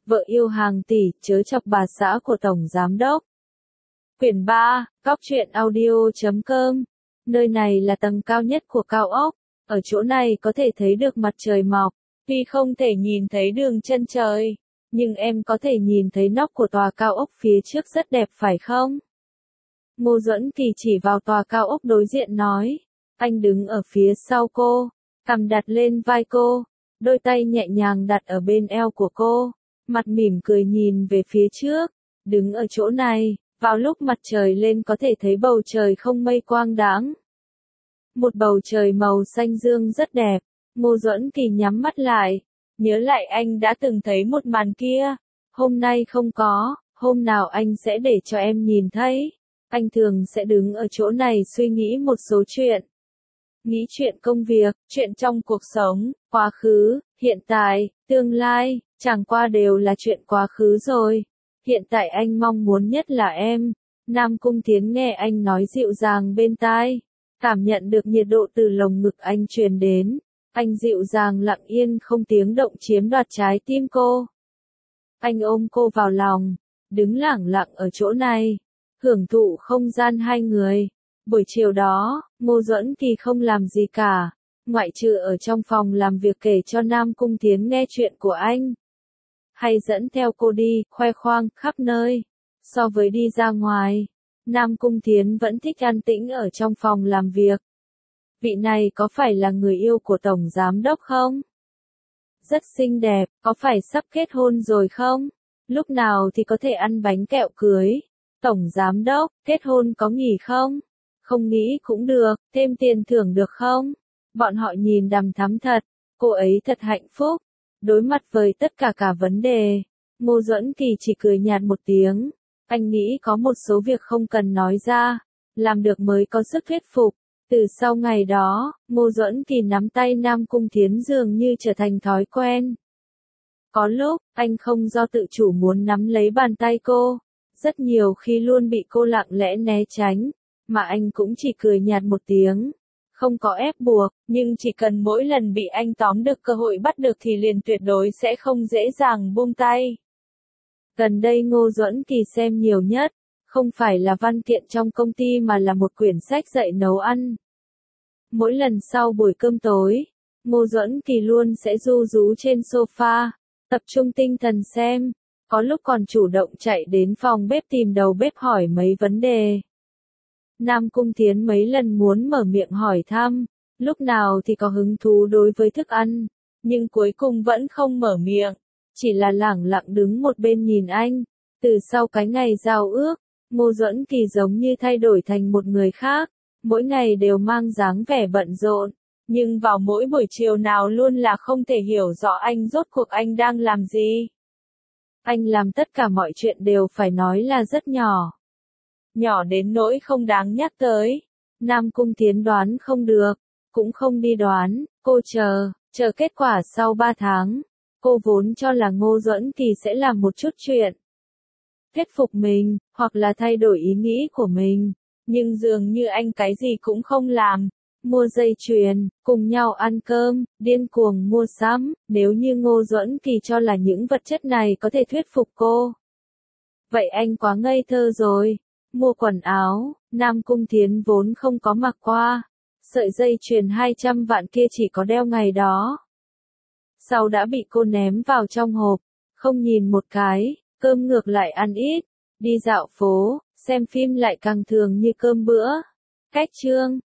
Vợ yêu hàng tỷ, chớ chọc bà xã của Tổng Giám Đốc. Quyển 3, Góc truyện audio.com. Nơi này là tầng cao nhất của cao ốc. Ở chỗ này có thể thấy được mặt trời mọc. Tuy không thể nhìn thấy đường chân trời, nhưng em có thể nhìn thấy nóc của tòa cao ốc phía trước rất đẹp phải không? Ngô Duẫn Kỳ chỉ vào tòa cao ốc đối diện nói. Anh đứng ở phía sau cô, cằm đặt lên vai cô, đôi tay nhẹ nhàng đặt ở bên eo của cô, mặt mỉm cười nhìn về phía trước. Đứng ở chỗ này, vào lúc mặt trời lên có thể thấy bầu trời không mây quang đãng. Một bầu trời màu xanh dương rất đẹp. Ngô Duẫn Kỳ nhắm mắt lại, nhớ lại anh đã từng thấy một màn kia. Hôm nay không có, hôm nào anh sẽ để cho em nhìn thấy. Anh thường sẽ đứng ở chỗ này suy nghĩ một số chuyện. Nghĩ chuyện công việc, chuyện trong cuộc sống, quá khứ, hiện tại, tương lai, chẳng qua đều là chuyện quá khứ rồi. Hiện tại anh mong muốn nhất là em. Nam Cung Thiến nghe anh nói dịu dàng bên tai, cảm nhận được nhiệt độ từ lồng ngực anh truyền đến. Anh dịu dàng lặng yên không tiếng động chiếm đoạt trái tim cô. Anh ôm cô vào lòng, đứng lẳng lặng ở chỗ này, hưởng thụ không gian hai người. Buổi chiều đó, Ngô Duẫn Kỳ không làm gì cả, ngoại trừ ở trong phòng làm việc kể cho Nam Cung Thiến nghe chuyện của anh. Hay dẫn theo cô đi, khoe khoang, khắp nơi. So với đi ra ngoài, Nam Cung Thiến vẫn thích an tĩnh ở trong phòng làm việc. Vị này có phải là người yêu của Tổng Giám Đốc không? Rất xinh đẹp, có phải sắp kết hôn rồi không? Lúc nào thì có thể ăn bánh kẹo cưới? Tổng Giám Đốc, kết hôn có nghỉ không? Không nghĩ cũng được, thêm tiền thưởng được không? Bọn họ nhìn đằm thắm thật, cô ấy thật hạnh phúc. Đối mặt với tất cả vấn đề, Ngô Duẫn Kỳ chỉ cười nhạt một tiếng. Anh nghĩ có một số việc không cần nói ra, làm được mới có sức thuyết phục. Từ sau ngày đó, Ngô Duẫn Kỳ nắm tay Nam Cung Thiến dường như trở thành thói quen. Có lúc, anh không do tự chủ muốn nắm lấy bàn tay cô, rất nhiều khi luôn bị cô lặng lẽ né tránh, mà anh cũng chỉ cười nhạt một tiếng. Không có ép buộc, nhưng chỉ cần mỗi lần bị anh tóm được cơ hội bắt được thì liền tuyệt đối sẽ không dễ dàng buông tay. Gần đây Ngô Duẫn Kỳ xem nhiều nhất, không phải là văn kiện trong công ty mà là một quyển sách dạy nấu ăn. Mỗi lần sau buổi cơm tối, Ngô Duẫn Kỳ luôn sẽ ru rú trên sofa, tập trung tinh thần xem, có lúc còn chủ động chạy đến phòng bếp tìm đầu bếp hỏi mấy vấn đề. Nam Cung Thiến mấy lần muốn mở miệng hỏi thăm, lúc nào thì có hứng thú đối với thức ăn, nhưng cuối cùng vẫn không mở miệng, chỉ là lẳng lặng đứng một bên nhìn anh. Từ sau cái ngày giao ước, Ngô Duẫn Kỳ giống như thay đổi thành một người khác, mỗi ngày đều mang dáng vẻ bận rộn, nhưng vào mỗi buổi chiều nào luôn là không thể hiểu rõ anh rốt cuộc anh đang làm gì. Anh làm tất cả mọi chuyện đều phải nói là rất nhỏ. Nhỏ đến nỗi không đáng nhắc tới. Nam Cung Thiến đoán không được, cũng không đi đoán, cô chờ kết quả sau 3 tháng. Cô vốn cho là Ngô Duẫn Kỳ sẽ làm một chút chuyện thuyết phục mình, hoặc là thay đổi ý nghĩ của mình, nhưng dường như anh cái gì cũng không làm. Mua dây chuyền, cùng nhau ăn cơm, điên cuồng mua sắm. Nếu như Ngô Duẫn Kỳ cho là những vật chất này có thể thuyết phục cô, vậy anh quá ngây thơ rồi. Mua quần áo, Nam Cung Thiến vốn không có mặc qua, sợi dây chuyền 200 vạn kia chỉ có đeo ngày đó, sau đã bị cô ném vào trong hộp, không nhìn một cái. Cơm ngược lại ăn ít, đi dạo phố, xem phim lại càng thường như cơm bữa. Cách chương